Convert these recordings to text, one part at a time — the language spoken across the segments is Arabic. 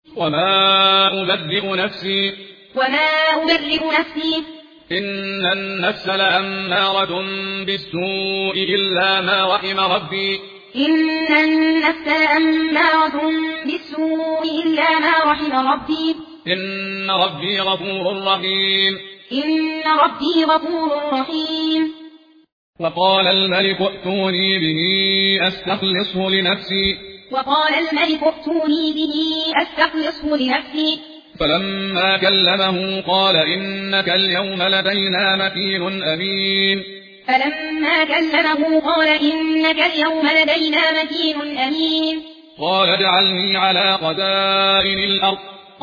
وما أبرئ نفسي إن النفس لأمارة بالسوء إلا ما رحم ربي إن ربي غفور رحيم وقال الملك ائتوني به أستخلصه لنفسي فلما كلمه قال إنك اليوم لدينا مكين أمين قال اجعلني على خزائن الأرض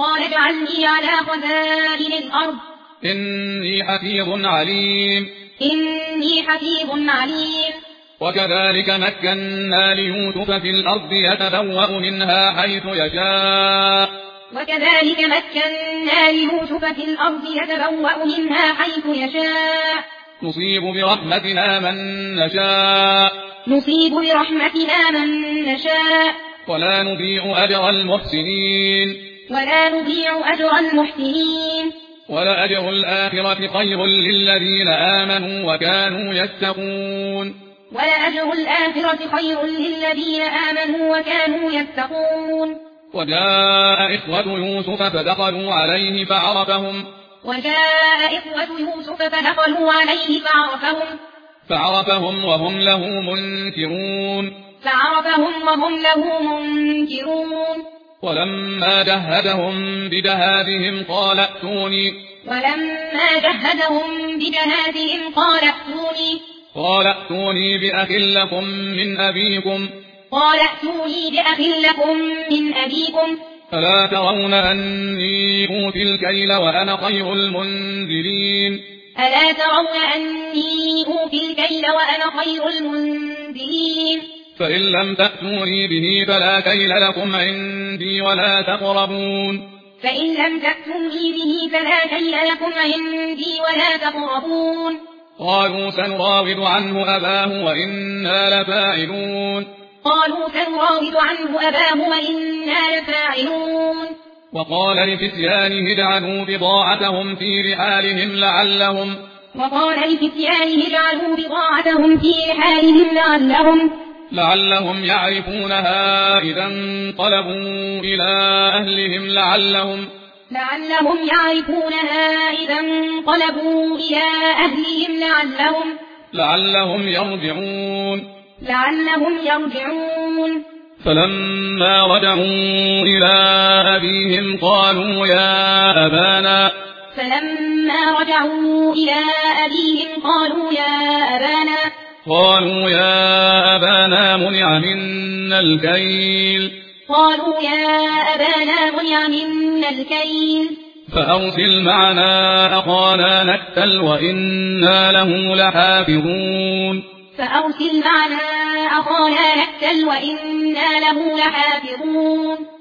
إني حفيظ عليم وكذلك مكنا ليوسف في الأرض يتبوأ منها حيث يشاء نصيب برحمتنا من نشاء ولا نضيع أجر المحسنين ولأجر الآخرة خير للذين آمنوا وكانوا يتقون وجاء إخوة يوسف فدخلوا عليه فعرفهم وهم له منكرون ولما جهزهم بجهازهم قال ائتوني بأخ لكم من أبيكم ألا ترون أني أوفي الكيل وأنا خير المنزلين فإن لم تأتوني به فلا كيل لكم عندي ولا تقربون قالوا سنراود عنه أباه وإنا لفاعلون وقال لفتيانه اجعلوا بضاعتهم في رحالهم لعلهم يعرفونها إذا انقلبوا إلى أهلهم لعلهم يرجعون فلما رجعوا إلى أبيهم قالوا يا أبانا منع منا الكيل فأرسل معنا أخانا نكتل وإنا له لحافظون